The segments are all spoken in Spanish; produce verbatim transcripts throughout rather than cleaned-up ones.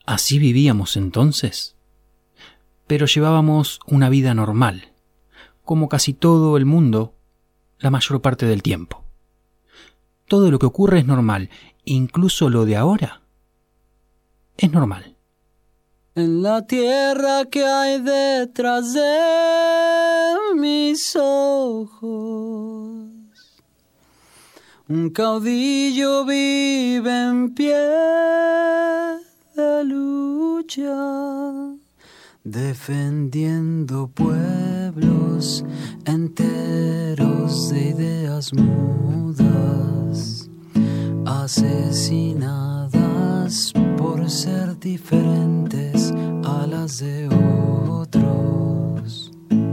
Así vivíamos entonces. Pero llevábamos una vida normal, como casi todo el mundo, la mayor parte del tiempo. Todo lo que ocurre es normal, incluso lo de ahora es normal. En la tierra que hay detrás de mis ojos, un caudillo vive en pie de lucha, defendiendo pueblos enteros de ideas mudas, asesinadas por ser diferentes a las de otros.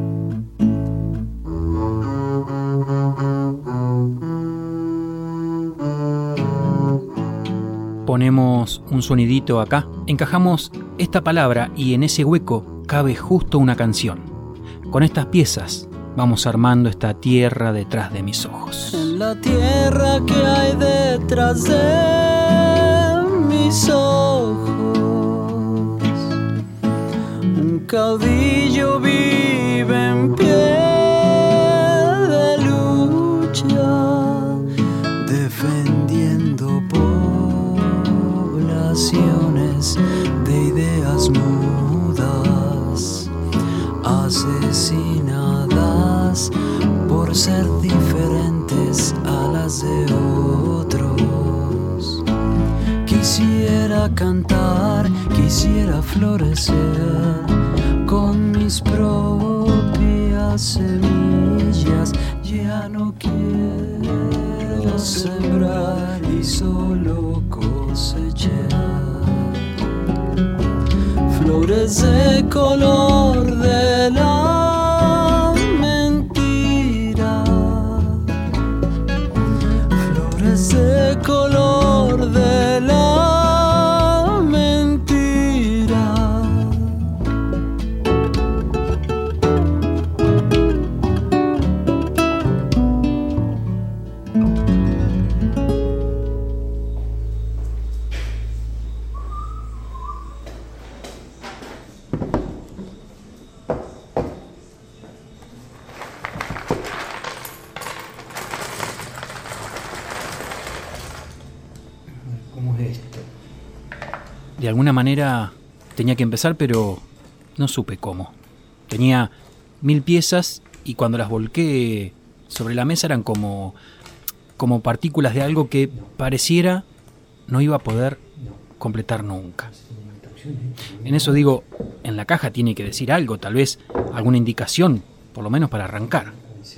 Ponemos un sonidito acá, encajamos esta palabra y en ese hueco cabe justo una canción. Con estas piezas vamos armando esta tierra detrás de mis ojos. En la tierra que hay detrás de mis ojos, un caudillo vive en pie de lucha, defendiendo poblaciones de ideas mudas, asesinadas por ser diferentes a las de otros. Quisiera cantar, quisiera florecer con mis propias semillas. Ya no quiero sembrar y solo cosechar flores de color de la mentira, flores de color de la mentira. De alguna manera tenía que empezar, pero no supe cómo. Tenía mil piezas y cuando las volqué sobre la mesa eran como, como partículas de algo que pareciera no iba a poder completar nunca. En eso digo, en la caja tiene que decir algo, tal vez alguna indicación, por lo menos para arrancar.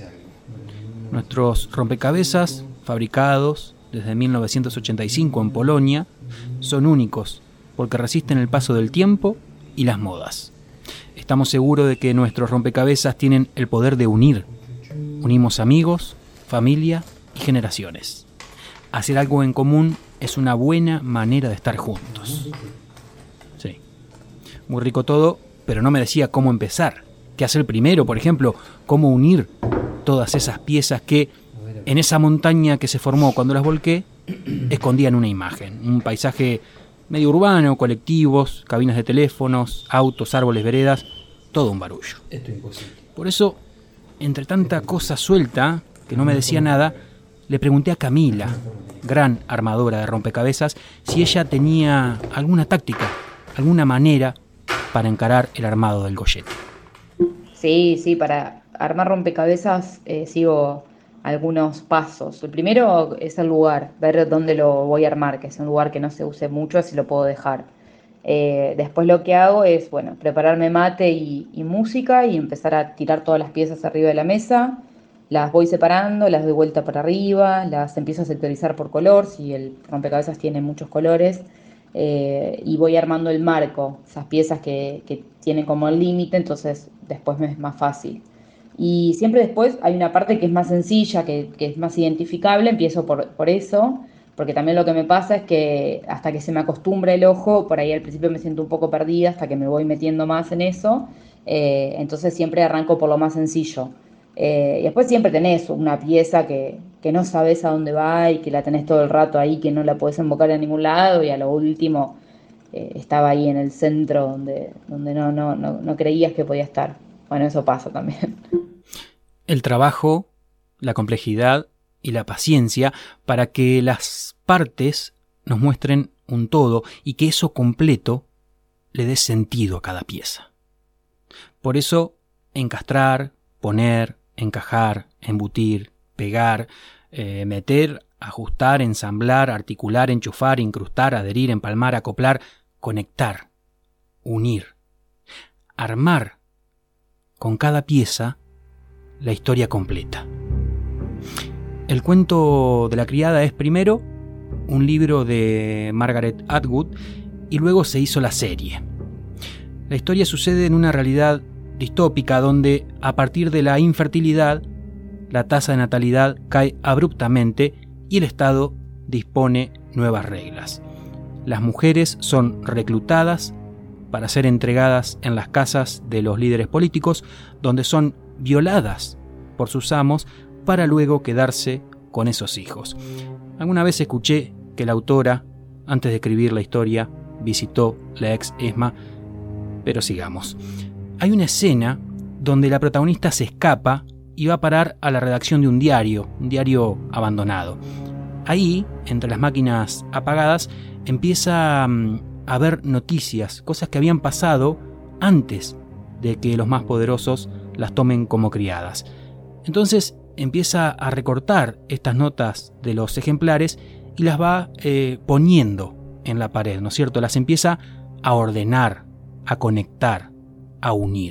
Nuestros rompecabezas, fabricados desde mil novecientos ochenta y cinco en Polonia, son únicos porque resisten el paso del tiempo y las modas. Estamos seguros de que nuestros rompecabezas tienen el poder de unir. Unimos amigos, familia y generaciones. Hacer algo en común es una buena manera de estar juntos. Sí. Muy rico todo, pero no me decía cómo empezar. ¿Qué hacer primero? Por ejemplo, cómo unir todas esas piezas que en esa montaña que se formó cuando las volqué escondían una imagen, un paisaje medio urbano, colectivos, cabinas de teléfonos, autos, árboles, veredas, todo un barullo. Esto es imposible. Por eso, entre tanta cosa suelta, que no me decía nada, le pregunté a Camila, gran armadora de rompecabezas, si ella tenía alguna táctica, alguna manera para encarar el armado del gollete. Sí, sí, para armar rompecabezas eh, sigo algunos pasos. El primero es el lugar, ver dónde lo voy a armar, que es un lugar que no se use mucho, así lo puedo dejar. Eh, después lo que hago es, bueno, prepararme mate y, y música y empezar a tirar todas las piezas arriba de la mesa. Las voy separando, las doy vuelta para arriba, las empiezo a sectorizar por color, si el rompecabezas tiene muchos colores, eh, y voy armando el marco, esas piezas que, que tienen como el límite, entonces después me es más fácil. Y siempre después hay una parte que es más sencilla, que, que es más identificable, empiezo por, por eso, porque también lo que me pasa es que hasta que se me acostumbra el ojo, por ahí al principio me siento un poco perdida, hasta que me voy metiendo más en eso, eh, entonces siempre arranco por lo más sencillo. Eh, y después siempre tenés una pieza que, que no sabes a dónde va y que la tenés todo el rato ahí, que no la podés invocar a ningún lado, y a lo último eh, estaba ahí en el centro donde, donde no, no, no, no creías que podía estar. Bueno, eso pasa también. El trabajo, la complejidad y la paciencia para que las partes nos muestren un todo y que eso completo le dé sentido a cada pieza. Por eso, encastrar, poner, encajar, embutir, pegar, eh, meter, ajustar, ensamblar, articular, enchufar, incrustar, adherir, empalmar, acoplar, conectar, unir, armar con cada pieza la historia completa. El cuento de la criada es primero un libro de Margaret Atwood y luego se hizo la serie. La historia sucede en una realidad distópica donde, a partir de la infertilidad, la tasa de natalidad cae abruptamente y el Estado dispone nuevas reglas. Las mujeres son reclutadas para ser entregadas en las casas de los líderes políticos, donde son violadas por sus amos para luego quedarse con esos hijos. Alguna vez escuché que la autora, antes de escribir la historia, visitó la ex ESMA, pero sigamos. Hay una escena donde la protagonista se escapa y va a parar a la redacción de un diario, un diario abandonado. Ahí, entre las máquinas apagadas, empieza a ver noticias, cosas que habían pasado antes de que los más poderosos las tomen como criadas. Entonces empieza a recortar estas notas de los ejemplares y las va eh, poniendo en la pared, ¿no es cierto? Las empieza a ordenar, a conectar, a unir.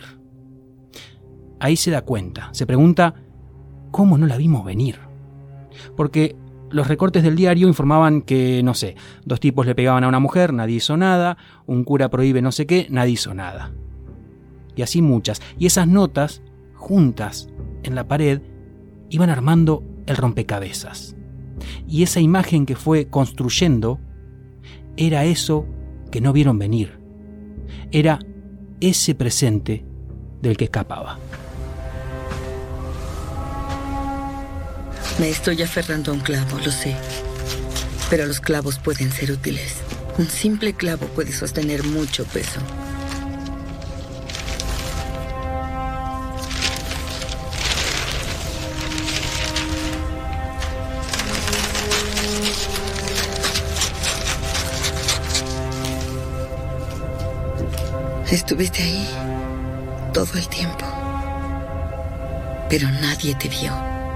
Ahí se da cuenta, se pregunta, ¿cómo no la vimos venir? Porque los recortes del diario informaban que, no sé, dos tipos le pegaban a una mujer, nadie hizo nada, un cura prohíbe no sé qué, nadie hizo nada. Y así muchas. Y esas notas, juntas en la pared, iban armando el rompecabezas. Y esa imagen que fue construyendo era eso que no vieron venir. Era ese presente del que escapaba. Me estoy aferrando a un clavo, lo sé. Pero los clavos pueden ser útiles. Un simple clavo puede sostener mucho peso. Estuviste ahí todo el tiempo, pero nadie te vio.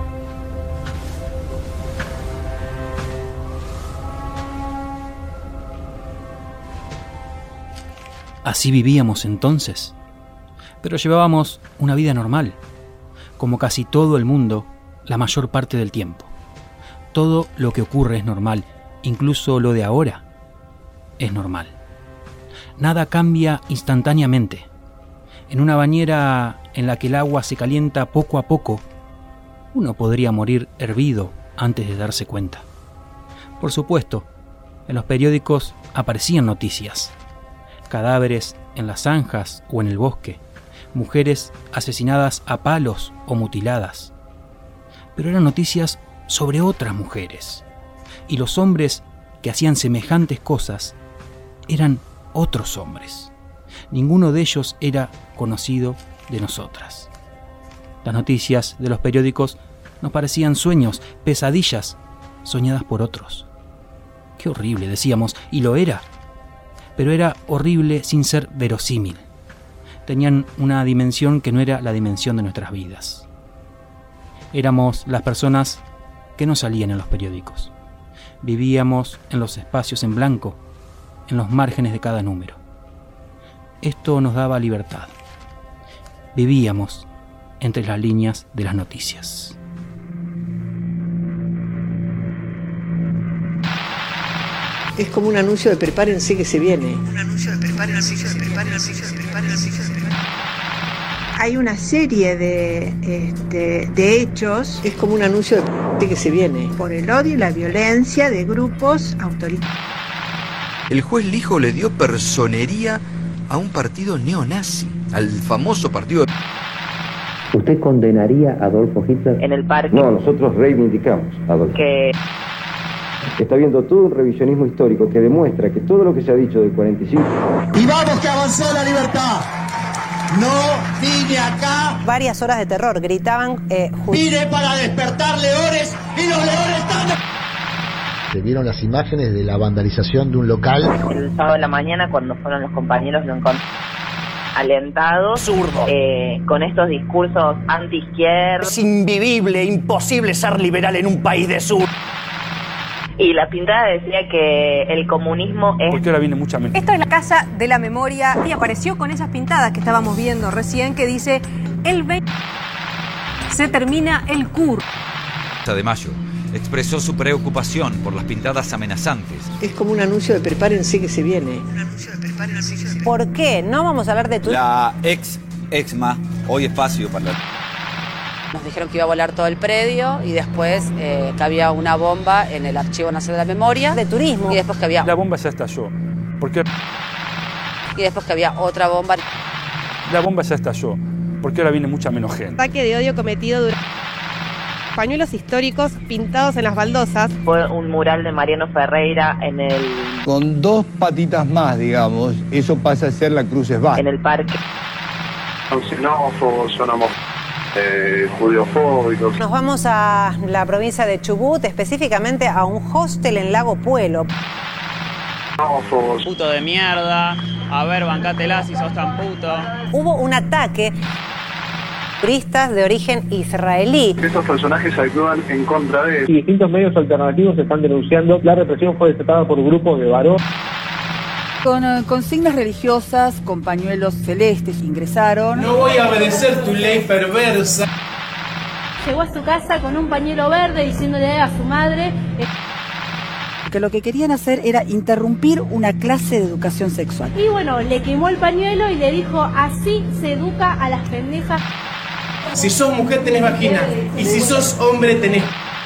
Así vivíamos entonces, pero llevábamos una vida normal, como casi todo el mundo, la mayor parte del tiempo. Todo lo que ocurre es normal, incluso lo de ahora es normal. Nada cambia instantáneamente. En una bañera en la que el agua se calienta poco a poco, uno podría morir hervido antes de darse cuenta. Por supuesto, en los periódicos aparecían noticias. Cadáveres en las zanjas o en el bosque, mujeres asesinadas a palos o mutiladas. Pero eran noticias sobre otras mujeres, y los hombres que hacían semejantes cosas eran otros hombres. Ninguno de ellos era conocido de nosotras. Las noticias de los periódicos nos parecían sueños, pesadillas, soñadas por otros. Qué horrible, decíamos, y lo era. Pero era horrible sin ser verosímil. Tenían una dimensión que no era la dimensión de nuestras vidas. Éramos las personas que no salían en los periódicos. Vivíamos en los espacios en blanco, en los márgenes de cada número. Esto nos daba libertad. Vivíamos entre las líneas de las noticias. Es como un anuncio de prepárense que se viene. Un anuncio de prepárense, prepárense, prepárense, prepárense. Hay una serie de, este, de hechos. Es como un anuncio de que se viene. Por el odio y la violencia de grupos autoritarios. El juez Lijo le dio personería a un partido neonazi, al famoso partido de... ¿Usted condenaría a Adolfo Hitler? En el parque. No, nosotros reivindicamos a Adolfo. Que está habiendo todo un revisionismo histórico que demuestra que todo lo que se ha dicho del cuarenta y cinco... Y vamos que avanzó la libertad. No vine acá. Varias horas de terror, gritaban. Eh, vine para despertar leones y los leones están... Se vieron las imágenes de la vandalización de un local. El sábado de la mañana, cuando fueron los compañeros, lo encontraron alentado, zurdo, eh, con estos discursos anti-izquierda. Es invivible, imposible ser liberal en un país de sur. Y la pintada decía que el comunismo es... Porque ahora viene mucha mente. Esto es la Casa de la Memoria y apareció con esas pintadas que estábamos viendo recién que dice el veinte se termina el C U R. De mayo expresó su preocupación por las pintadas amenazantes. Es como un anuncio de prepárense que se viene. Un anuncio de prepárense que se viene. ¿Por qué? No vamos a hablar de tu... La ex Exma, hoy espacio para la... Nos dijeron que iba a volar todo el predio y después eh, que había una bomba en el Archivo Nacional de la Memoria. De turismo. Y después que había... La bomba ya estalló. ¿Por qué? Y después que había otra bomba. La bomba ya estalló. Porque ahora viene mucha menos gente. Ataque de odio cometido durante... Pañuelos históricos pintados en las baldosas. Fue un mural de Mariano Ferreira en el... Con dos patitas más, digamos, eso pasa a ser la Cruz Esbá. En el parque. Son xenófobos, son homofóbicos. Eh, judiofóbicos. Nos vamos a la provincia de Chubut, específicamente a un hostel en Lago Puelo. Xenófobos. Puto de mierda, a ver, bancátela si sos tan puto. Hubo un ataque turistas de origen israelí. Estos personajes actúan en contra de... Y distintos medios alternativos están denunciando la represión fue desatada por grupos de varones. Con uh, consignas religiosas, con pañuelos celestes ingresaron. No voy a obedecer tu ley perversa. Llegó a su casa con un pañuelo verde diciéndole a su madre... Eh... que lo que querían hacer era interrumpir una clase de educación sexual. Y bueno, le quemó el pañuelo y le dijo, así se educa a las pendejas. Si sos mujer tenés vagina y si sos hombre tenés...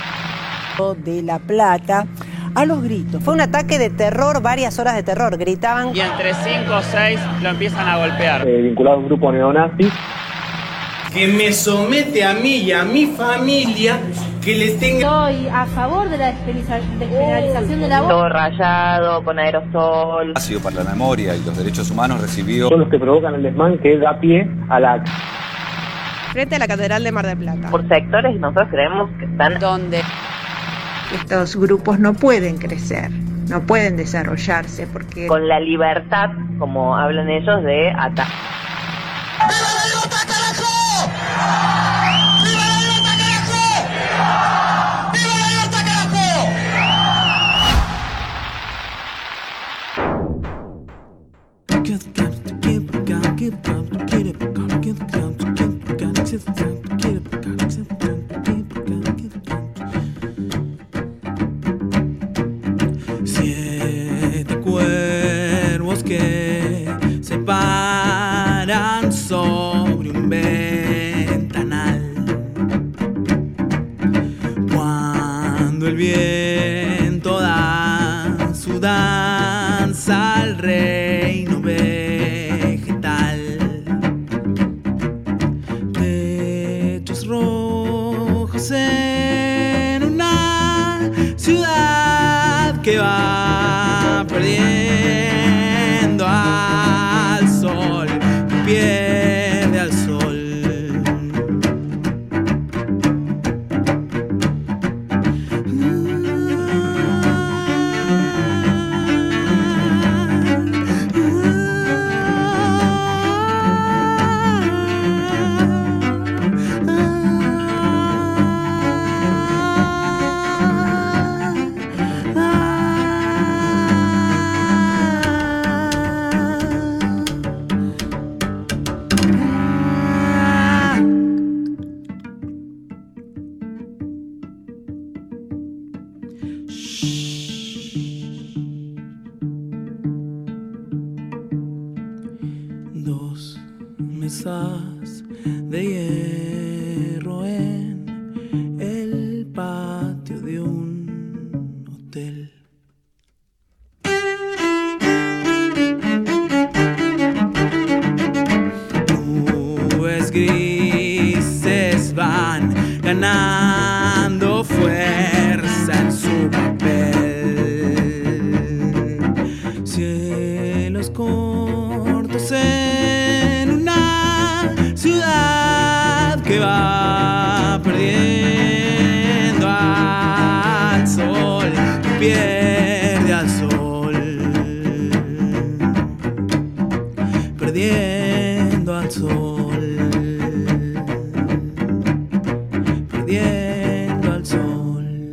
De La Plata... a los gritos. Fue un ataque de terror, varias horas de terror, gritaban. Y entre cinco o seis lo empiezan a golpear. Eh, vinculado a un grupo neonazi. Que me somete a mí y a mi familia, que le tenga... Estoy a favor de la despenalización del aborto. Todo rayado, con aerosol. Espacio para la Memoria y los Derechos Humanos recibió... Son los que provocan el desmán que da pie a la... Frente a la Catedral de Mar del Plata. Por sectores nosotros creemos que están... donde... Estos grupos no pueden crecer, no pueden desarrollarse porque... Con la libertad, como hablan ellos, de atacar. ¡Viva la libertad, carajo! ¡Viva la libertad, carajo! ¡Viva la libertad, carajo! Siete cuervos que se paran sobre un ventanal. Cuando el viento da su danza al reino vegetal. Techos rojos en una ciudad que va perdiendo al sol, pierde al sol. Dos mesas de hierro en el patio de un hotel. Nubes grises van ganando fuerza en su papel. años cortos en una ciudad que va perdiendo al sol, pierde al sol, perdiendo al sol, perdiendo al sol.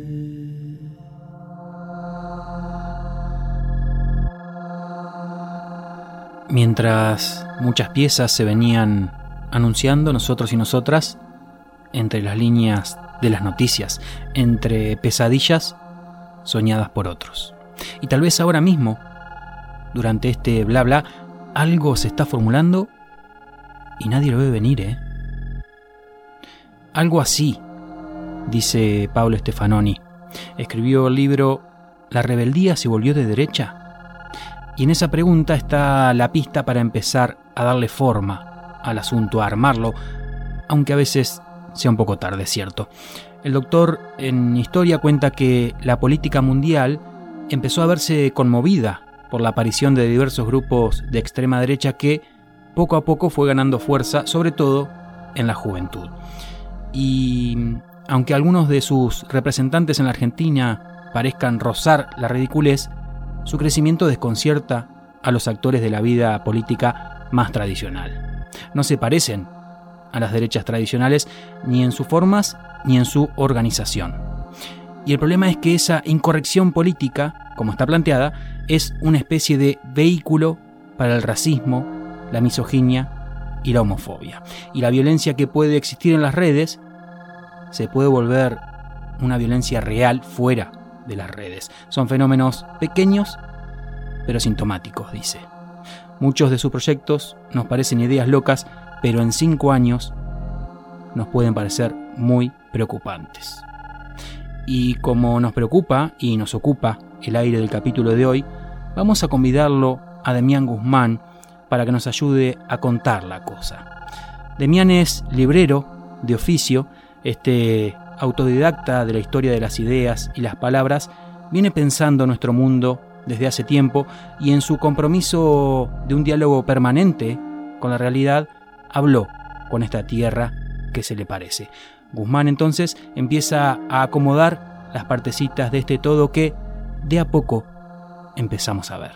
Mientras muchas piezas se venían anunciando, nosotros y nosotras, entre las líneas de las noticias, entre pesadillas soñadas por otros. Y tal vez ahora mismo, durante este bla bla, algo se está formulando y nadie lo ve venir, ¿eh? Algo así, dice Pablo Stefanoni. Escribió el libro ¿La rebeldía se volvió de derecha? Y en esa pregunta está la pista para empezar a darle forma al asunto, a armarlo, aunque a veces sea un poco tarde, cierto. El doctor en historia cuenta que la política mundial empezó a verse conmovida por la aparición de diversos grupos de extrema derecha que poco a poco fue ganando fuerza, sobre todo en la juventud. Y aunque algunos de sus representantes en la Argentina parezcan rozar la ridiculez, su crecimiento desconcierta a los actores de la vida política más tradicional. No se parecen a las derechas tradicionales ni en sus formas ni en su organización. Y el problema es que esa incorrección política, como está planteada, es una especie de vehículo para el racismo, la misoginia y la homofobia. Y la violencia que puede existir en las redes se puede volver una violencia real fuera de las redes. Son fenómenos pequeños, pero sintomáticos, dice. Muchos de sus proyectos nos parecen ideas locas, pero en cinco años nos pueden parecer muy preocupantes. Y como nos preocupa y nos ocupa el aire del capítulo de hoy, vamos a convidarlo a Demián Guzmán para que nos ayude a contar la cosa. Demián es librero de oficio. Este autodidacta de la historia de las ideas y las palabras, viene pensando nuestro mundo desde hace tiempo y en su compromiso de un diálogo permanente con la realidad, habló con esta tierra que se le parece. Guzmán entonces empieza a acomodar las partecitas de este todo que de a poco empezamos a ver.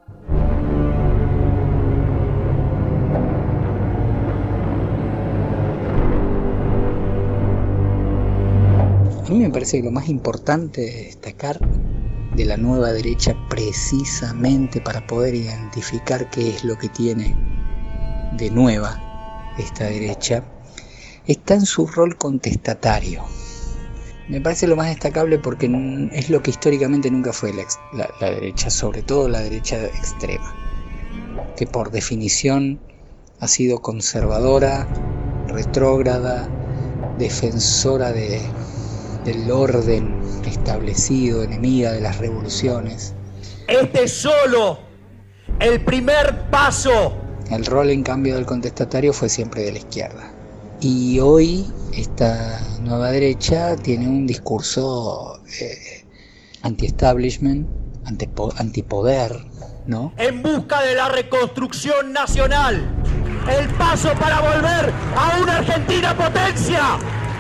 A mí me parece que lo más importante de destacar de la nueva derecha, precisamente para poder identificar qué es lo que tiene de nueva esta derecha, está en su rol contestatario. Me parece lo más destacable porque es lo que históricamente nunca fue la, la, la derecha, sobre todo la derecha extrema, que por definición ha sido conservadora, retrógrada, defensora de del orden establecido, enemiga de las revoluciones. Este es solo el primer paso. El rol, en cambio, del contestatario fue siempre de la izquierda. Y hoy esta nueva derecha tiene un discurso eh, anti-establishment, antipoder, ¿no? En busca de la reconstrucción nacional. El paso para volver a una Argentina potencia.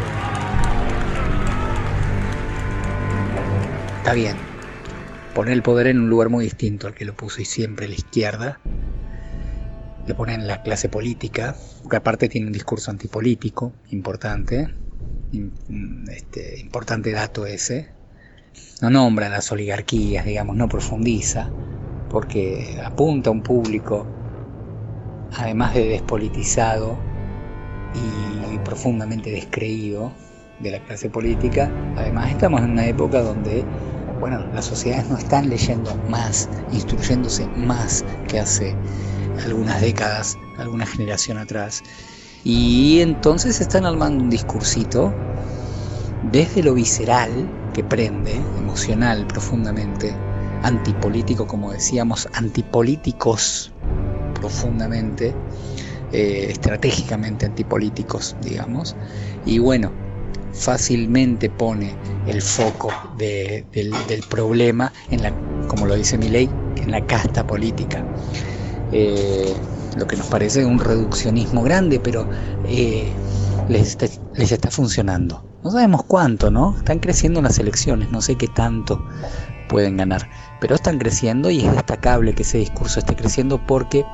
Está bien, poner el poder en un lugar muy distinto al que lo puso y siempre la izquierda. Le pone en la clase política, que aparte tiene un discurso antipolítico importante, este, importante dato ese. No nombra las oligarquías, digamos, no profundiza, porque apunta a un público, además de despolitizado y profundamente descreído de la clase política. Además estamos en una época donde, bueno, las sociedades no están leyendo más, instruyéndose más que hace algunas décadas, alguna generación atrás. Y entonces están armando un discursito desde lo visceral, que prende, emocional profundamente, antipolítico, como decíamos, antipolíticos profundamente, eh, estratégicamente antipolíticos, digamos. Y bueno, fácilmente pone el foco de, del, del problema en la, como lo dice Milei, en la casta política. eh, lo que nos parece un reduccionismo grande, pero eh, les, está, les está funcionando. No sabemos cuánto, ¿no? Están creciendo las elecciones, no sé qué tanto pueden ganar, pero están creciendo y es destacable que ese discurso esté creciendo porque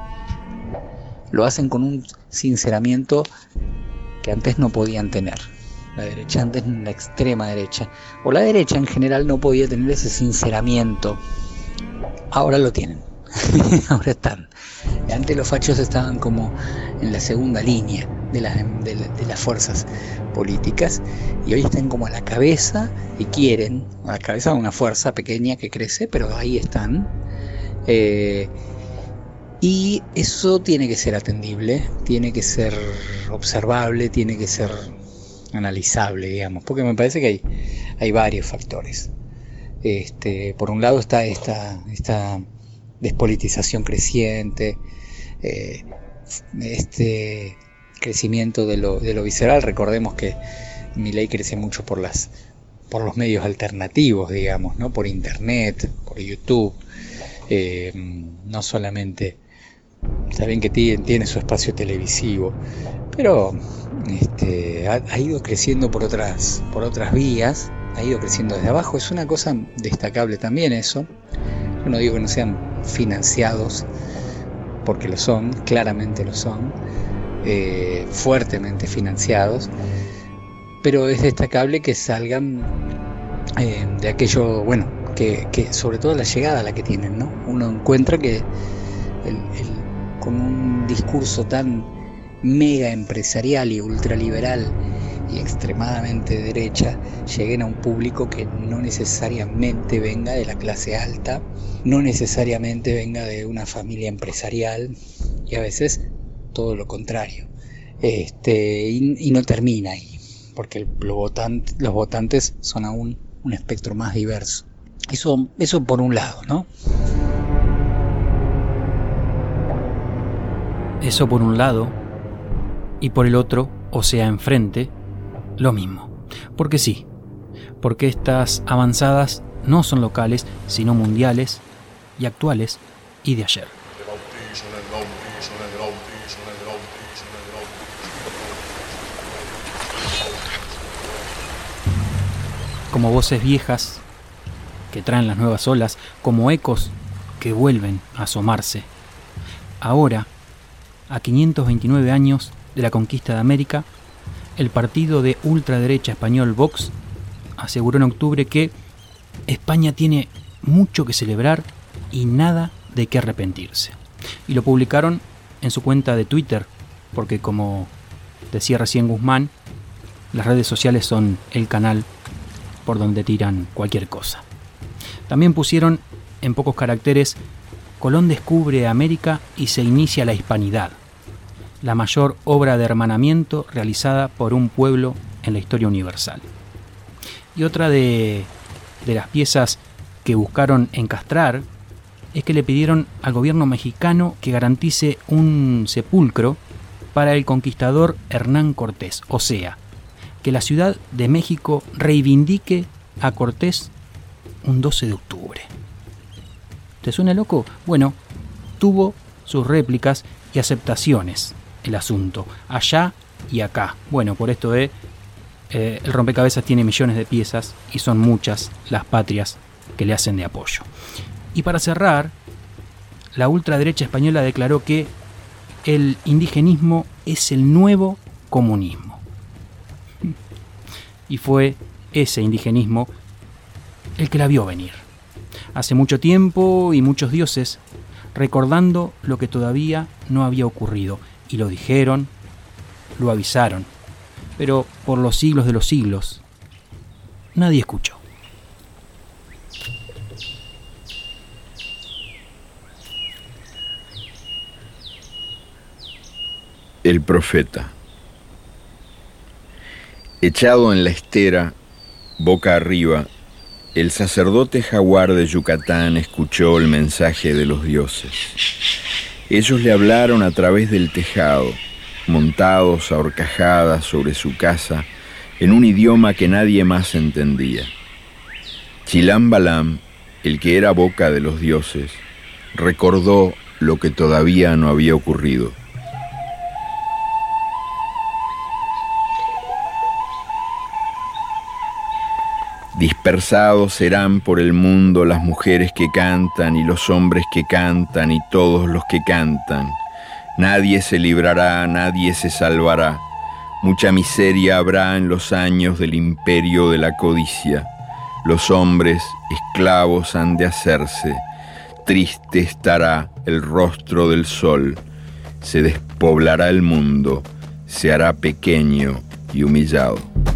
lo hacen con un sinceramiento que antes no podían tener. La derecha, antes la extrema derecha, o la derecha en general, no podía tener ese sinceramiento. Ahora lo tienen. Ahora están. Antes los fachos estaban como en la segunda línea de, la, de, la, de las fuerzas políticas y hoy están como a la cabeza y quieren, a la cabeza de una fuerza pequeña que crece, pero ahí están. Eh, y eso tiene que ser atendible, tiene que ser observable, tiene que ser analizable, digamos, porque me parece que hay, hay varios factores. Este, por un lado está esta, esta despolitización creciente, eh, este crecimiento de lo, de lo visceral. Recordemos que Milei crece mucho por las por los medios alternativos, digamos, ¿no? Por internet, por YouTube, eh, no solamente, está bien que tiene, tiene su espacio televisivo, pero este, ha, ha ido creciendo por otras, por otras vías, ha ido creciendo desde abajo. Es una cosa destacable también eso. Yo no digo que no sean financiados, porque lo son, claramente lo son, eh, fuertemente financiados, pero es destacable que salgan eh, de aquello, bueno, que, que sobre todo la llegada a la que tienen, ¿no? Uno encuentra que el, el, con un discurso tan mega empresarial y ultraliberal y extremadamente derecha, lleguen a un público que no necesariamente venga de la clase alta, no necesariamente venga de una familia empresarial, y a veces todo lo contrario. Este, y, y no termina ahí, porque el, los, votantes, los votantes son aún un espectro más diverso. Eso, eso por un lado, ¿no? Eso por un lado, y por el otro, o sea, enfrente, lo mismo. Porque sí, porque estas avanzadas no son locales, sino mundiales y actuales y de ayer. Como voces viejas que traen las nuevas olas, como ecos que vuelven a asomarse. Ahora, a quinientos veintinueve años de la conquista de América, el partido de ultraderecha español Vox aseguró en octubre que España tiene mucho que celebrar y nada de qué arrepentirse. Y lo publicaron en su cuenta de Twitter, porque como decía recién Guzmán, las redes sociales son el canal por donde tiran cualquier cosa. También pusieron en pocos caracteres: Colón descubre América y se inicia la hispanidad, la mayor obra de hermanamiento realizada por un pueblo en la historia universal. Y otra de, de las piezas que buscaron encastrar es que le pidieron al gobierno mexicano que garantice un sepulcro para el conquistador Hernán Cortés, o sea, que la Ciudad de México reivindique a Cortés un doce de octubre. ¿Te suena loco? Bueno, tuvo sus réplicas y aceptaciones el asunto, allá y acá. Bueno, por esto de eh, el rompecabezas tiene millones de piezas y son muchas las patrias que le hacen de apoyo. Y para cerrar, la ultraderecha española declaró que el indigenismo es el nuevo comunismo. Y fue ese indigenismo el que la vio venir. Hace mucho tiempo y muchos dioses, recordando lo que todavía no había ocurrido. Y lo dijeron, lo avisaron, pero por los siglos de los siglos, nadie escuchó. El profeta. Echado en la estera, boca arriba, el sacerdote jaguar de Yucatán escuchó el mensaje de los dioses. Ellos le hablaron a través del tejado, montados a horcajadas sobre su casa, en un idioma que nadie más entendía. Chilam Balam, el que era boca de los dioses, recordó lo que todavía no había ocurrido. Dispersados serán por el mundo las mujeres que cantan y los hombres que cantan y todos los que cantan. Nadie se librará, nadie se salvará. Mucha miseria habrá en los años del imperio de la codicia. Los hombres esclavos han de hacerse. Triste estará el rostro del sol. Se despoblará el mundo, se hará pequeño y humillado.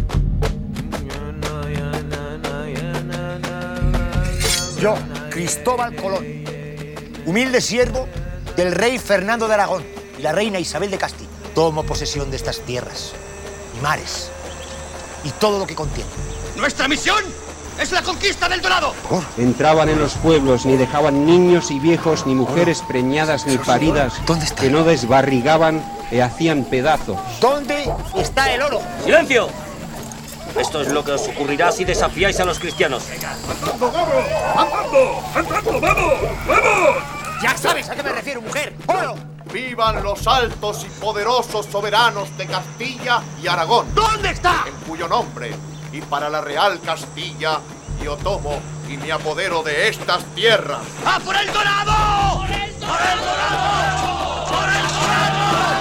Yo, Cristóbal Colón, humilde siervo del rey Fernando de Aragón y la reina Isabel de Castilla, tomo posesión de estas tierras y mares y todo lo que contiene. ¡Nuestra misión es la conquista del Dorado! Entraban en los pueblos, ni dejaban niños y viejos, ni mujeres preñadas ni paridas, que no desbarrigaban e hacían pedazos. ¿Dónde está el oro? ¡Silencio! Esto es lo que os ocurrirá si desafiáis a los cristianos. ¡Andando, vamos! ¡Andando! ¡Andando, vamos! ¡Vamos! Ya sabes a qué me refiero, mujer. ¡Oro! ¡Vivan los altos y poderosos soberanos de Castilla y Aragón! ¿Dónde está? En cuyo nombre y para la Real Castilla yo tomo y me apodero de estas tierras. ¡A por el Dorado! ¡Por el Dorado! ¡Por el Dorado! ¡Por el Dorado!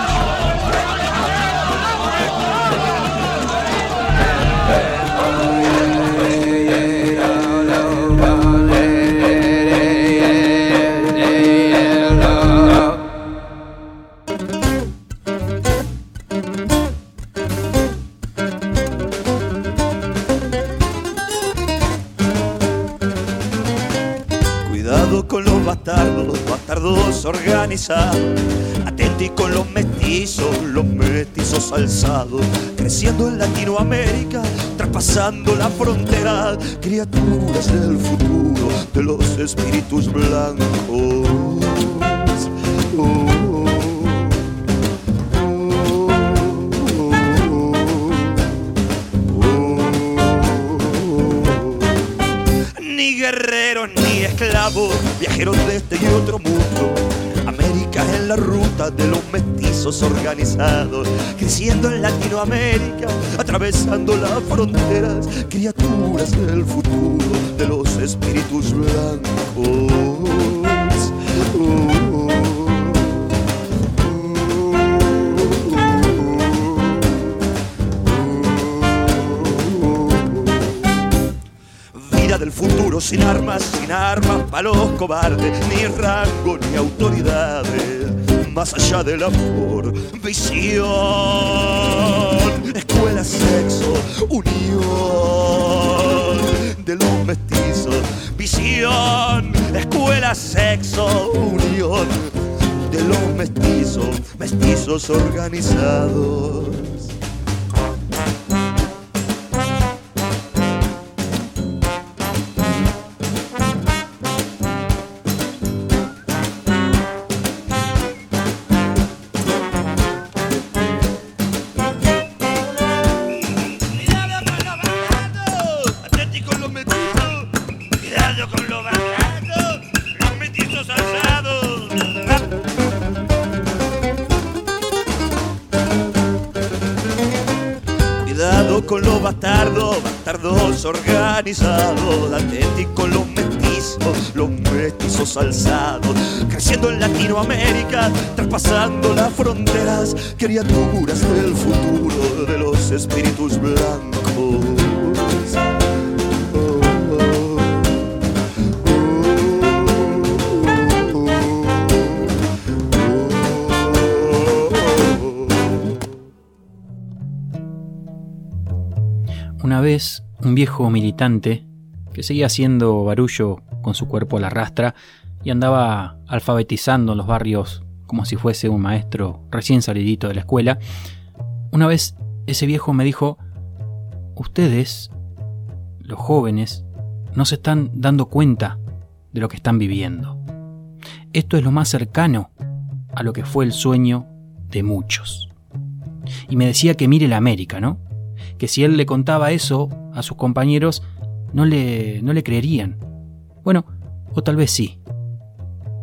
Con los bastardos, bastardos organizados, atenti con los mestizos, los mestizos alzados, creciendo en Latinoamérica, traspasando la frontera, criaturas del futuro, de los espíritus blancos. Oh. Guerreros ni esclavos, viajeros de este y otro mundo. América es la ruta de los mestizos organizados, creciendo en Latinoamérica, atravesando las fronteras, criaturas del futuro, de los espíritus blancos. Oh. Del futuro sin armas, sin armas para los cobardes, ni rango ni autoridades, más allá del amor, visión, escuela, sexo, unión de los mestizos, visión, escuela, sexo, unión de los mestizos, mestizos organizados. Con los bastardos, bastardos organizados, atenti con los mestizos, los mestizos alzados, creciendo en Latinoamérica, traspasando las fronteras, criaturas del futuro, de los espíritus blancos. Una vez, un viejo militante, que seguía haciendo barullo con su cuerpo a la rastra y andaba alfabetizando en los barrios como si fuese un maestro recién salidito de la escuela, una vez ese viejo me dijo: ustedes, los jóvenes, no se están dando cuenta de lo que están viviendo. Esto es lo más cercano a lo que fue el sueño de muchos. Y me decía que mire la América, ¿no? Que si él le contaba eso a sus compañeros, no le, no le creerían. Bueno, o tal vez sí.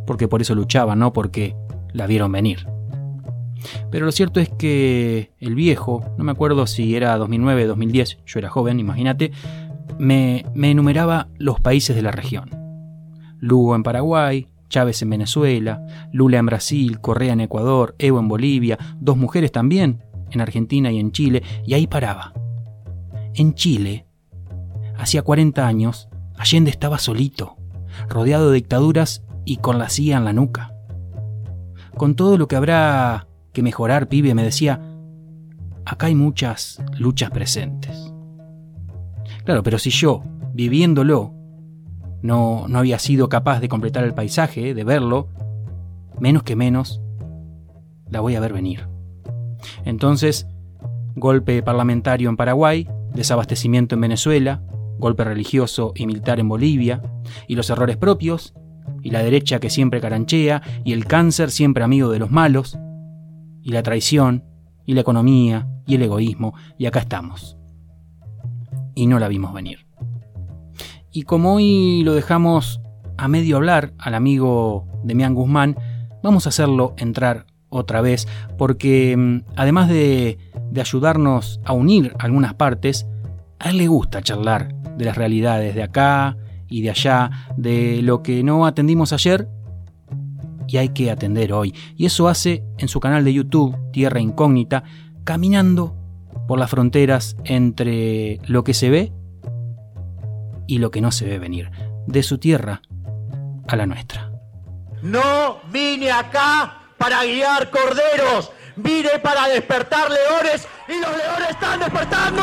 porque por eso luchaba, no porque la vieron venir. Pero lo cierto es que el viejo, no me acuerdo si era dos mil nueve, dos mil diez, yo era joven, imagínate, me, me enumeraba los países de la región. Lugo en Paraguay, Chávez en Venezuela, Lula en Brasil, Correa en Ecuador, Evo en Bolivia, dos mujeres también en Argentina y en Chile, y ahí paraba. En Chile, hacía cuarenta años, Allende estaba solito, rodeado de dictaduras y con la C I A en la nuca. Con todo lo que habrá que mejorar, pibe, me decía, acá hay muchas luchas presentes. Claro, pero si yo, viviéndolo, no, no había sido capaz de completar el paisaje, de verlo, menos que menos, la voy a ver venir. Entonces, golpe parlamentario en Paraguay, desabastecimiento en Venezuela, golpe religioso y militar en Bolivia, y los errores propios, y la derecha que siempre caranchea, y el cáncer siempre amigo de los malos, y la traición, y la economía, y el egoísmo, y acá estamos. Y no la vimos venir. Y como hoy lo dejamos a medio hablar al amigo Demián Guzmán, vamos a hacerlo entrar otra vez, porque además de, de ayudarnos a unir algunas partes, a él le gusta charlar de las realidades de acá y de allá, de lo que no atendimos ayer y hay que atender hoy. Y eso hace en su canal de YouTube, Tierra Incógnita, caminando por las fronteras entre lo que se ve y lo que no se ve venir, de su tierra a la nuestra. No vine acá para guiar corderos, vine para despertar leones y los leones están despertando.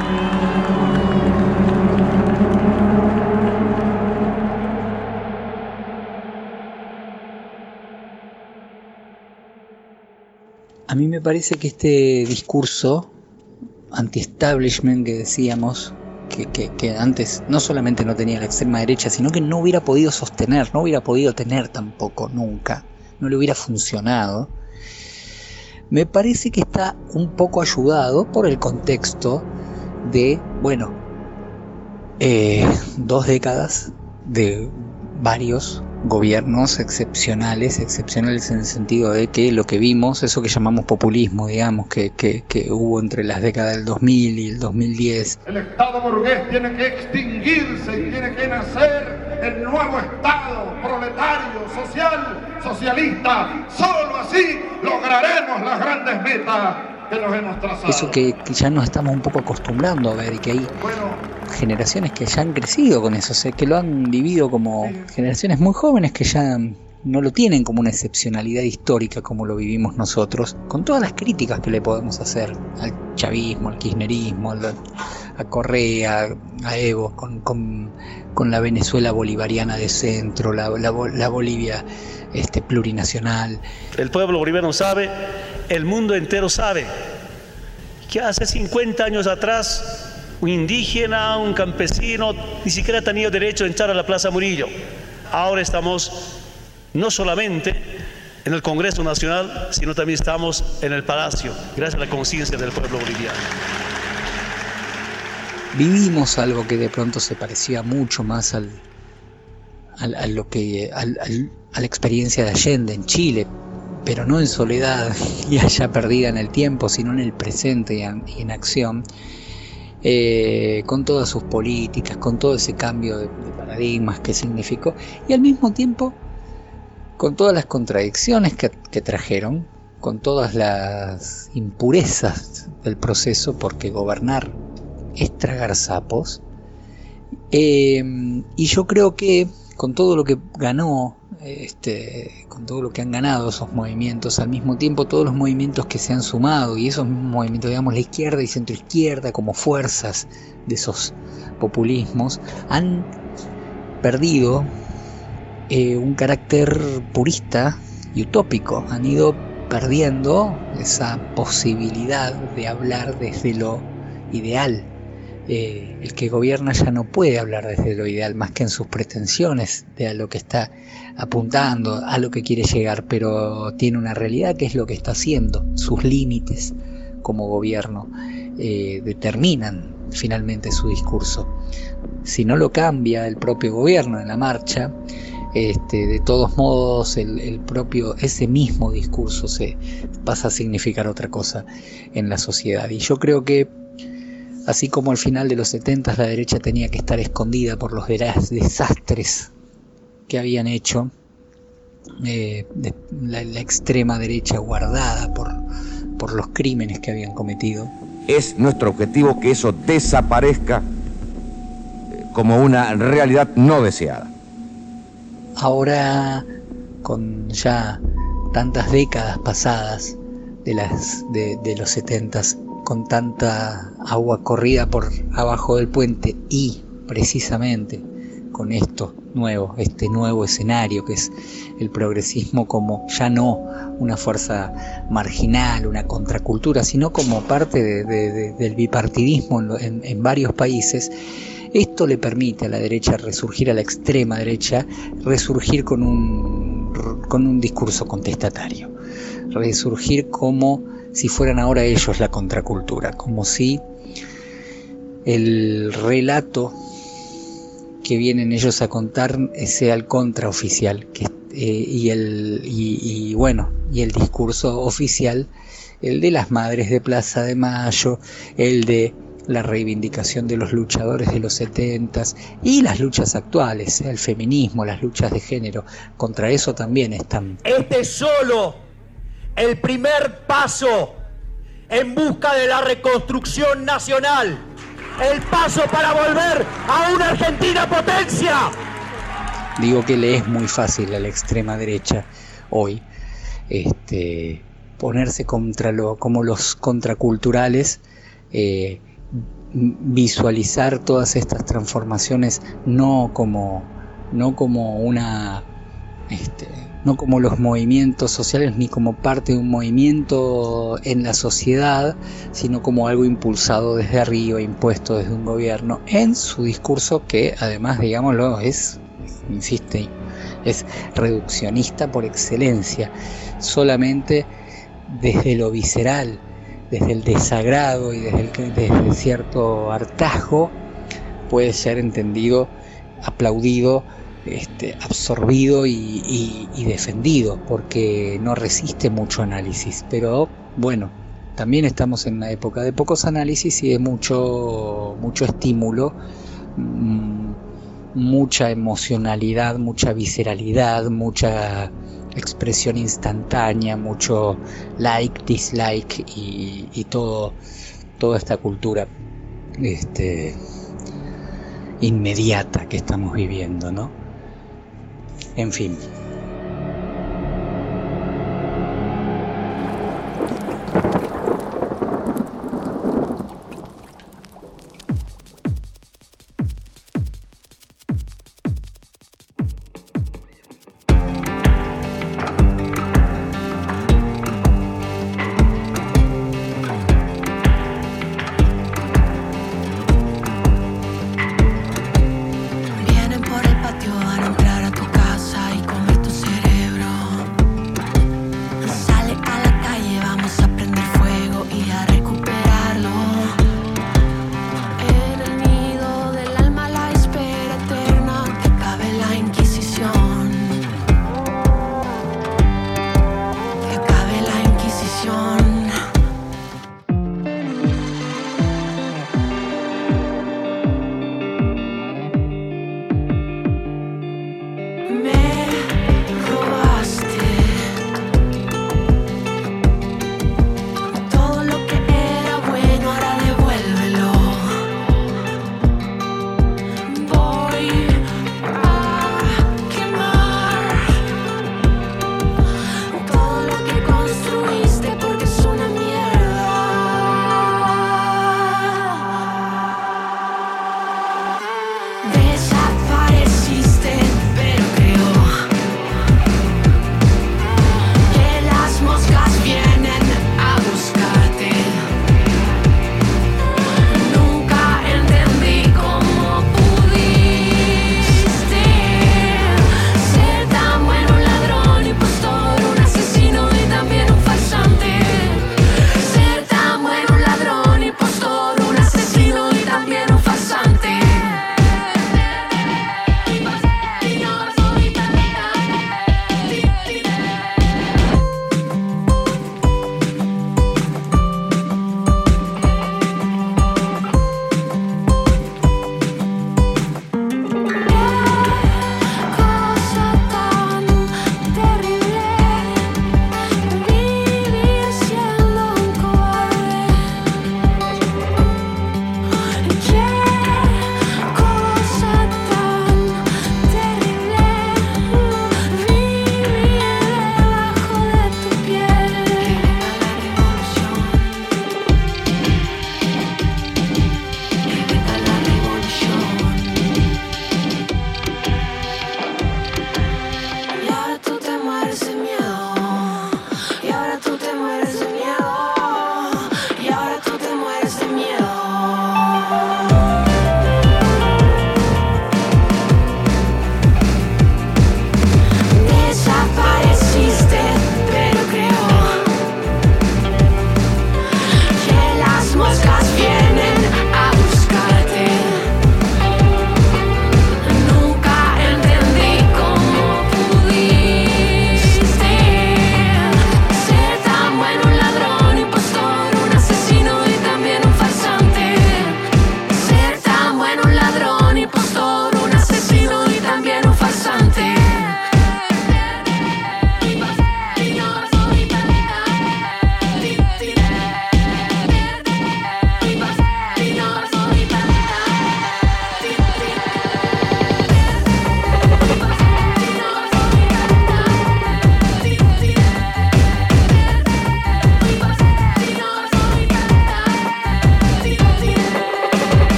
A mí me parece que este discurso anti-establishment que decíamos, que, que, que antes no solamente no tenía la extrema derecha, sino que no hubiera podido sostener, no hubiera podido tener tampoco, nunca, no le hubiera funcionado, me parece que está un poco ayudado por el contexto de, bueno, eh, dos décadas de varios gobiernos excepcionales, excepcionales en el sentido de que lo que vimos, eso que llamamos populismo, digamos, que, que, que hubo entre las décadas del dos mil y el dos mil diez. El Estado burgués tiene que extinguirse y tiene que nacer el nuevo Estado proletario, social, socialista. Solo así lograremos las grandes metas que nos hemos trazado. Eso que, que ya nos estamos un poco acostumbrando a ver y que hay generaciones que ya han crecido con eso, o sea, que lo han vivido como generaciones muy jóvenes que ya no lo tienen como una excepcionalidad histórica como lo vivimos nosotros, con todas las críticas que le podemos hacer al chavismo, al kirchnerismo, al, a Correa, a Evo, con, con, con la Venezuela bolivariana de centro, la, la, la Bolivia este, plurinacional. El pueblo boliviano sabe, el mundo entero sabe, que hace cincuenta años atrás un indígena, un campesino, ni siquiera tenía derecho a entrar a la Plaza Murillo. Ahora estamos no solamente en el Congreso Nacional, sino también estamos en el Palacio, gracias a la conciencia del pueblo boliviano. Vivimos algo que de pronto se parecía mucho más al, al, a, lo que, al, al, a la experiencia de Allende en Chile, pero no en soledad y allá perdida en el tiempo, sino en el presente y en, y en acción. Eh, con todas sus políticas, con todo ese cambio de, de paradigmas que significó, y al mismo tiempo con todas las contradicciones que, que trajeron, con todas las impurezas del proceso, porque gobernar es tragar sapos. Eh, y yo creo que con todo lo que ganó, este, con todo lo que han ganado esos movimientos, al mismo tiempo todos los movimientos que se han sumado, y esos mismos movimientos, digamos, la izquierda y centroizquierda como fuerzas de esos populismos, han perdido eh, un carácter purista y utópico, han ido perdiendo esa posibilidad de hablar desde lo ideal. Eh, el que gobierna ya no puede hablar desde lo ideal más que en sus pretensiones de a lo que está apuntando, a lo que quiere llegar, pero tiene una realidad que es lo que está haciendo. Sus límites como gobierno eh, determinan finalmente su discurso. Si no lo cambia el propio gobierno en la marcha, Este, de todos modos, el, el propio, ese mismo discurso se pasa a significar otra cosa en la sociedad. Y yo creo que, así como al final de los setenta la derecha tenía que estar escondida por los desastres que habían hecho, eh, de, la, la extrema derecha guardada por, por los crímenes que habían cometido. Es nuestro objetivo que eso desaparezca como una realidad no deseada. Ahora, con ya tantas décadas pasadas de, las, de, de los setentas, con tanta agua corrida por abajo del puente y precisamente con esto nuevo, este nuevo escenario que es el progresismo como ya no una fuerza marginal, una contracultura, sino como parte de, de, de, del bipartidismo en, en, en varios países. Esto le permite a la derecha resurgir, a la extrema derecha, resurgir con un, con un discurso contestatario, resurgir como si fueran ahora ellos la contracultura, como si el relato que vienen ellos a contar sea el contraoficial, que, eh, y, el, y, y bueno, y el discurso oficial, el de las madres de Plaza de Mayo, el de la reivindicación de los luchadores de los setentas y las luchas actuales, el feminismo, las luchas de género. Contra eso también están. Este es solo el primer paso en busca de la reconstrucción nacional, el paso para volver a una Argentina potencia. Digo que le es muy fácil a la extrema derecha hoy este, ponerse contra lo, como los contraculturales, eh, visualizar todas estas transformaciones no como no como una este, no como los movimientos sociales ni como parte de un movimiento en la sociedad, sino como algo impulsado desde arriba, impuesto desde un gobierno, en su discurso que además, digámoslo, es, insiste, es reduccionista por excelencia, solamente desde lo visceral, desde el desagrado y desde, el, desde cierto hartazgo puede ser entendido, aplaudido, este, absorbido y, y, y defendido, porque no resiste mucho análisis. Pero bueno, también estamos en una época de pocos análisis y de mucho, mucho estímulo, mmm, mucha emocionalidad, mucha visceralidad, mucha expresión instantánea, mucho like, dislike y, y todo, toda esta cultura este, inmediata que estamos viviendo, ¿no? En fin. Vienen por el patio, van a entrar a tu casa y con esto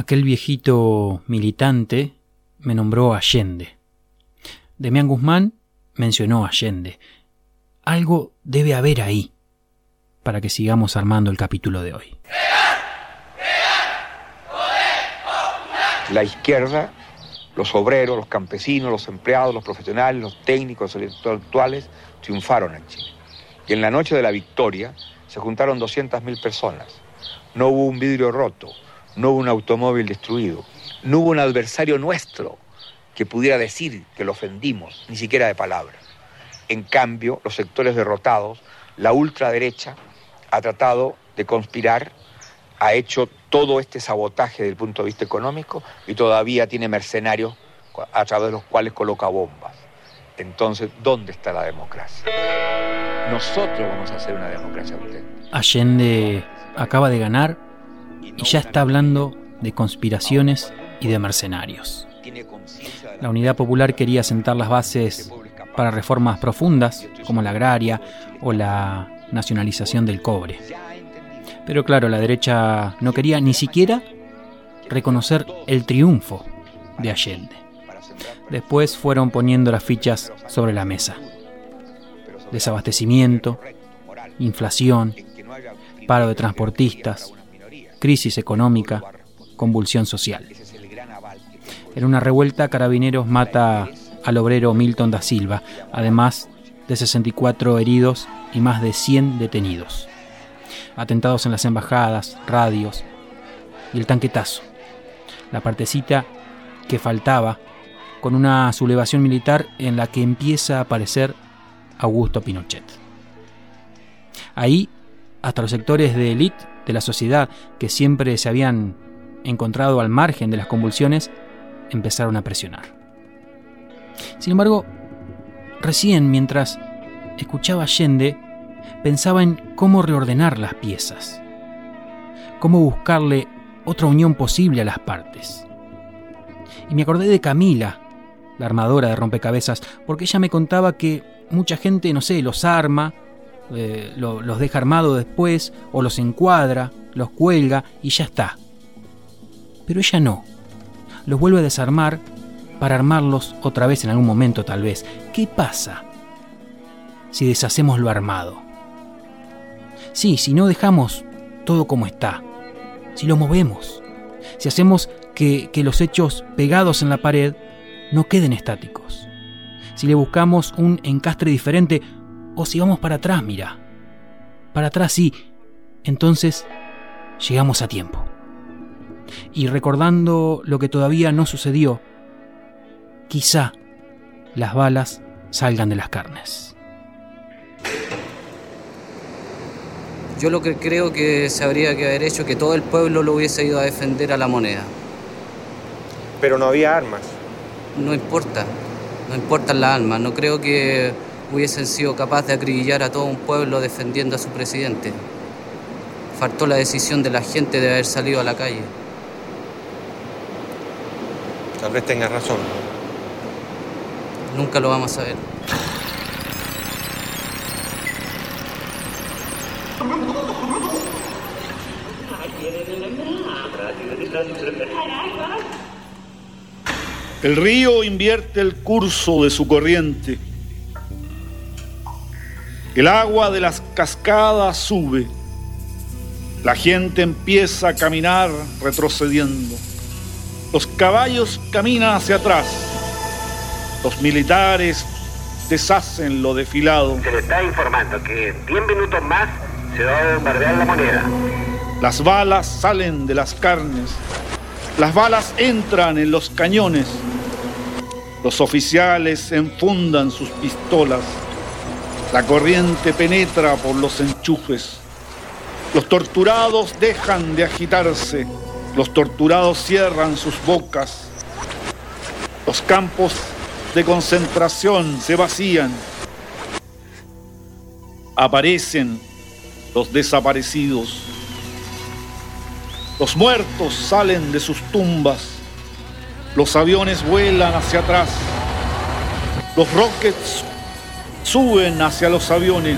Aquel viejito militante me nombró Allende. Demián Guzmán mencionó Allende. Algo debe haber ahí para que sigamos armando el capítulo de hoy. La izquierda, los obreros, los campesinos, los empleados, los profesionales, los técnicos, los intelectuales triunfaron en Chile. Y en la noche de la victoria se juntaron doscientas mil personas. No hubo un vidrio roto, no hubo un automóvil destruido, no hubo un adversario nuestro que pudiera decir que lo ofendimos, ni siquiera de palabra. En cambio, los sectores derrotados, la ultraderecha ha tratado de conspirar, ha hecho todo este sabotaje desde el punto de vista económico y todavía tiene mercenarios a través de los cuales coloca bombas. Entonces, ¿dónde está la democracia? Nosotros vamos a hacer una democracia auténtica. Allende acaba de ganar y ya está hablando de conspiraciones y de mercenarios. La Unidad Popular quería sentar las bases para reformas profundas, como la agraria o la nacionalización del cobre. Pero claro, la derecha no quería ni siquiera reconocer el triunfo de Allende. Después fueron poniendo las fichas sobre la mesa. Desabastecimiento, inflación, paro de transportistas, crisis económica, convulsión social. En una revuelta, Carabineros mata al obrero Milton da Silva, además de sesenta y cuatro heridos y más de cien detenidos. Atentados en las embajadas, radios y el tanquetazo. La partecita que faltaba con una sublevación militar en la que empieza a aparecer Augusto Pinochet. Ahí, hasta los sectores de élite de la sociedad que siempre se habían encontrado al margen de las convulsiones, empezaron a presionar. Sin embargo, recién mientras escuchaba a Allende, pensaba en cómo reordenar las piezas, cómo buscarle otra unión posible a las partes. Y me acordé de Camila, la armadora de rompecabezas, porque ella me contaba que mucha gente, no sé, los arma, eh, lo, los deja armados después, o los encuadra, los cuelga y ya está. Pero ella no. Los vuelve a desarmar para armarlos otra vez en algún momento tal vez. ¿Qué pasa si deshacemos lo armado? Sí, si no dejamos todo como está, si lo movemos, si hacemos que, que los hechos pegados en la pared no queden estáticos, si le buscamos un encastre diferente o si vamos para atrás, mira, para atrás sí, entonces llegamos a tiempo. Y recordando lo que todavía no sucedió, quizá las balas salgan de las carnes. Yo lo que creo que se habría que haber hecho que todo el pueblo lo hubiese ido a defender a la moneda. Pero no había armas. No importa, no importan las armas. No creo que hubiesen sido capaces de acribillar a todo un pueblo defendiendo a su presidente. Faltó la decisión de la gente de haber salido a la calle. Tal vez tengas razón. Nunca lo vamos a ver. El río invierte el curso de su corriente. El agua de las cascadas sube. La gente empieza a caminar retrocediendo. Los caballos caminan hacia atrás. Los militares deshacen lo desfilado. Se le está informando que en diez minutos más se va a bombardear la moneda. Las balas salen de las carnes. Las balas entran en los cañones. Los oficiales enfundan sus pistolas. La corriente penetra por los enchufes. Los torturados dejan de agitarse. Los torturados cierran sus bocas. Los campos de concentración se vacían. Aparecen los desaparecidos. Los muertos salen de sus tumbas. Los aviones vuelan hacia atrás. Los rockets suben hacia los aviones.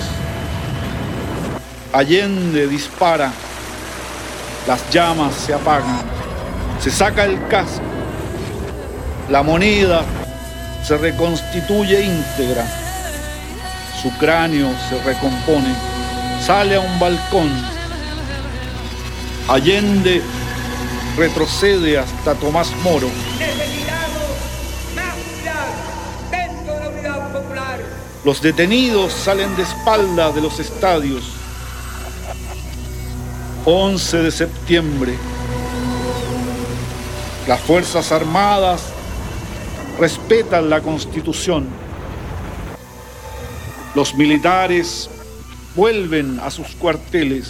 Allende dispara. Las llamas se apagan. Se saca el casco. La moneda se reconstituye íntegra. Su cráneo se recompone. Sale a un balcón. Allende retrocede hasta Tomás Moro. Dentro de la unidad popular. Los detenidos salen de espaldas de los estadios. once de septiembre. Las Fuerzas Armadas respetan la Constitución. Los militares vuelven a sus cuarteles.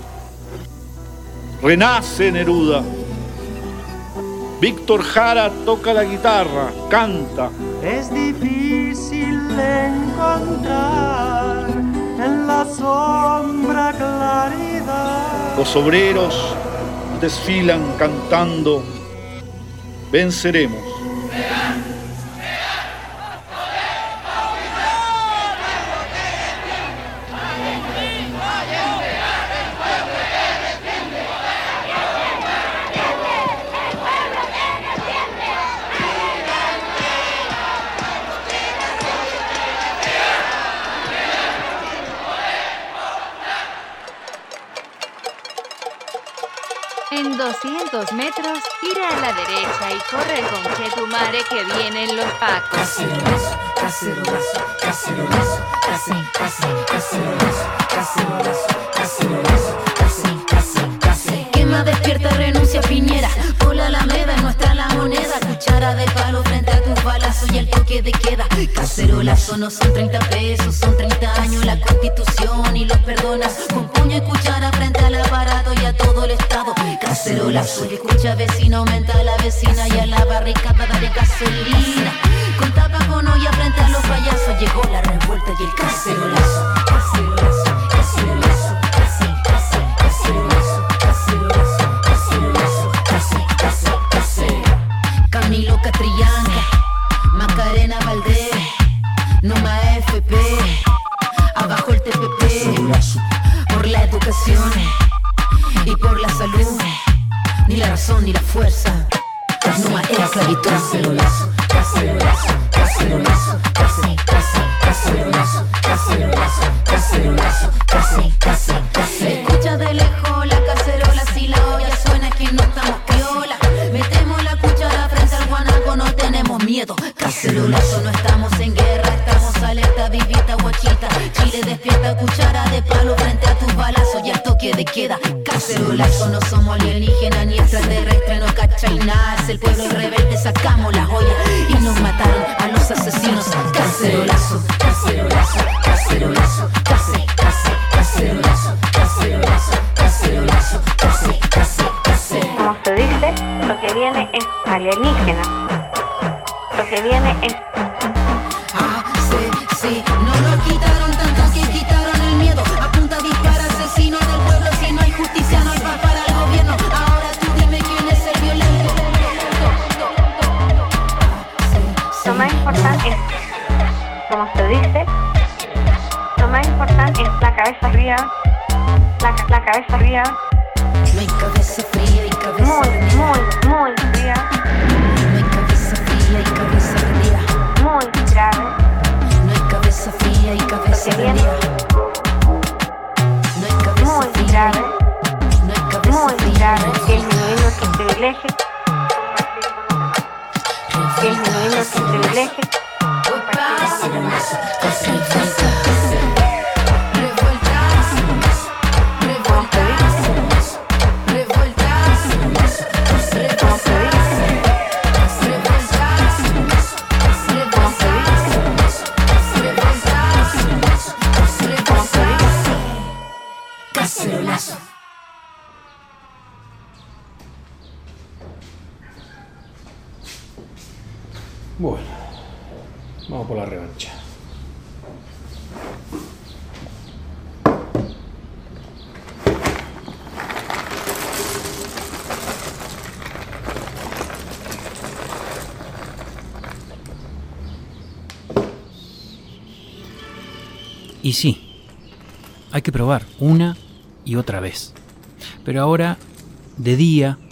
Renace Neruda. Víctor Jara toca la guitarra, canta. Es difícil encontrar en la sombra claridad. Los obreros desfilan cantando Venceremos. En doscientos metros, gira a la derecha y corre con Chetumare que vienen los pacos. Cacerolazo, cacerolazo, cacerolazo, casi, casi, cacerolazo, cacerolazo, cacerolazo, casi, casi, casi. Quema, despierta, renuncia, Piñera. Por la Alameda es nuestra la moneda. Cuchara de palo frente a tus balazos y el toque de queda. Cacerolazo no son treinta pesos, son treinta años la Constitución y los perdonas. Con puño y cuchara frente al aparato y a todo el Estado. Cacerolazo, que escucha vecino, aumenta a la vecina y a la barricada dale gasolina. Con tapa con olla frente a los payasos llegó la revuelta y el cacerolazo. Cacerolazo, cacerolazo, casi, casi, cacerolazo, cacerolazo, cacerolazo, casi, casi, casi. Camilo Catrillanca, Macarena Valdés, Numa F P, abajo el T P P, por la educación y por la salud, ni la razón ni la fuerza, no hay esclavitud. Cacerolazo, cacerolazo, cacerolazo, casi, casi, cacerolazo, cacerolazo, cacerolazo, casi, casi, casi. Escucha de lejos la cacerola, si la olla suena es que no estamos piola. Metemos la cuchara frente al guanaco, no tenemos miedo. Cacerolazo, no estamos en guerra, estamos alerta, vivita, guachita. Chile despierta, cuchara de palo frente a tus balazos y al toque de queda. Cacerolazo, no somos alienígenas ni extraterrestres, no cachai nada. Es el pueblo rebelde, sacamos la joya y nos mataron a los asesinos. Cacerolazo, cacerolazo, cacerolazo, casi, casi, cacerolazo, cacerolazo, cacerolazo, casi, casi, casi. Como se dice, lo que viene es alienígena. Lo que viene es... Ah, sí, sí, no nos quitaron tanto que quitaron el miedo. Apunta, dispara, asesino del pueblo. Si no hay justicia, no hay paz para el gobierno. Ahora tú dime quién es el violento. Lo más importante es, como se dice, lo más importante es la cabeza fría, la, la cabeza fría. No hay cabeza fría y cabeza muy, fría. muy, muy fría. No hay cabeza fría y cabeza fría. Muy grave. No hay cabeza fría y cabeza fría. No hay cabeza muy fría. grave. No hay cabeza muy fría. grave. Que disminuir nuestros privilegios. Que disminuir nuestros privilegios. Cacerolazo, cacerolazo. Bueno, vamos por la revancha. Y sí, hay que probar una y otra vez. Pero ahora, de día,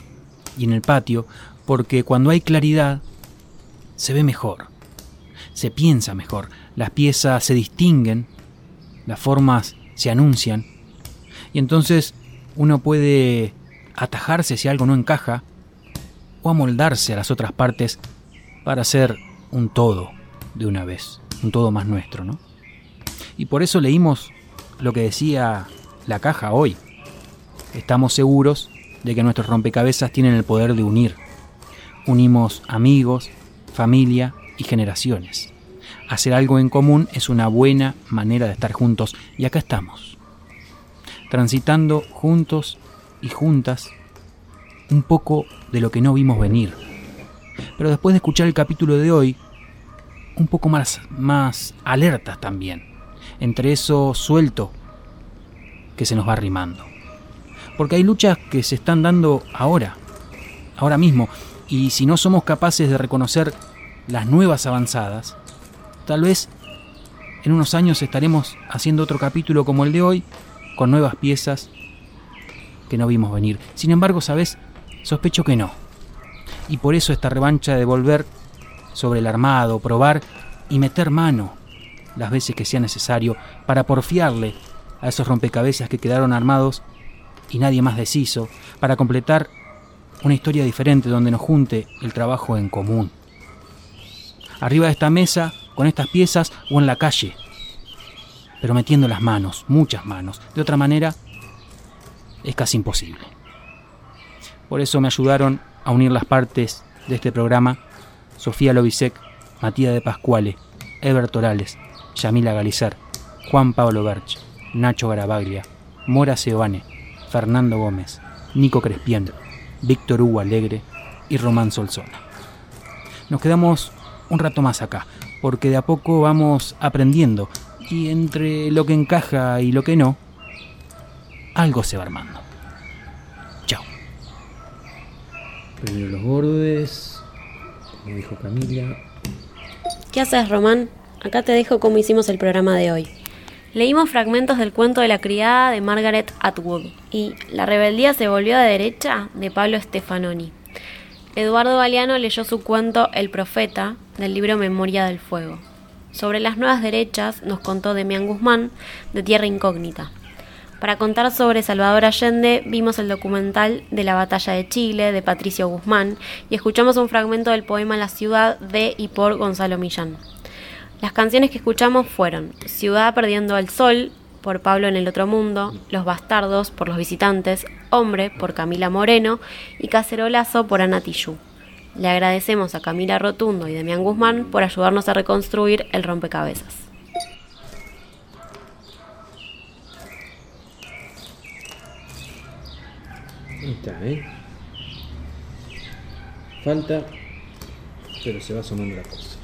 y en el patio, porque cuando hay claridad se ve mejor, se piensa mejor, las piezas se distinguen, las formas se anuncian, y entonces uno puede atajarse si algo no encaja o amoldarse a las otras partes para hacer un todo de una vez, un todo más nuestro, ¿no? Y por eso leímos lo que decía la caja hoy. Estamos seguros de que nuestros rompecabezas tienen el poder de unir. Unimos amigos, familia y generaciones. Hacer algo en común es una buena manera de estar juntos, y acá estamos, transitando juntos y juntas un poco de lo que no vimos venir. Pero después de escuchar el capítulo de hoy, un poco más, más alertas también, entre eso suelto que se nos va arrimando. Porque hay luchas que se están dando ahora, ahora mismo, y si no somos capaces de reconocer las nuevas avanzadas, tal vez en unos años estaremos haciendo otro capítulo como el de hoy, con nuevas piezas que no vimos venir. Sin embargo, ¿sabes? Sospecho que no. Y por eso esta revancha de volver sobre el armado, probar y meter mano las veces que sea necesario para porfiarle a esos rompecabezas que quedaron armados y nadie más deshizo, para completar una historia diferente donde nos junte el trabajo en común. Arriba de esta mesa, con estas piezas, o en la calle, pero metiendo las manos, muchas manos. De otra manera, es casi imposible. Por eso me ayudaron a unir las partes de este programa Sofía Lobisek, Matías de Pascuale, Eber Torales, Yamila Galizar, Juan Pablo Berch, Nacho Garabaglia, Mora Seoane, Fernando Gómez, Nico Crespián, Víctor Hugo Alegre y Román Solsona. Nos quedamos un rato más acá, porque de a poco vamos aprendiendo, y entre lo que encaja y lo que no, algo se va armando. Chao. Primero los bordes, como dijo Camila. ¿Qué haces, Román? Acá te dejo cómo hicimos el programa de hoy. Leímos fragmentos del cuento de la criada de Margaret Atwood y La rebeldía se volvió de derecha de Pablo Stefanoni. Eduardo Galeano leyó su cuento El profeta del libro Memoria del fuego. Sobre las nuevas derechas nos contó Demián Guzmán de Tierra Incógnita. Para contar sobre Salvador Allende vimos el documental de la Batalla de Chile de Patricio Guzmán y escuchamos un fragmento del poema La ciudad de y por Gonzalo Millán. Las canciones que escuchamos fueron Ciudad perdiendo el sol por Pablo en el otro mundo, Los bastardos por Los visitantes, Hombre por Camila Moreno y Cacerolazo por Ana Tijoux. Le agradecemos a Camila Rotundo y Demián Guzmán por ayudarnos a reconstruir el rompecabezas. Ahí está, ¿eh? Falta, pero se va sumando la cosa.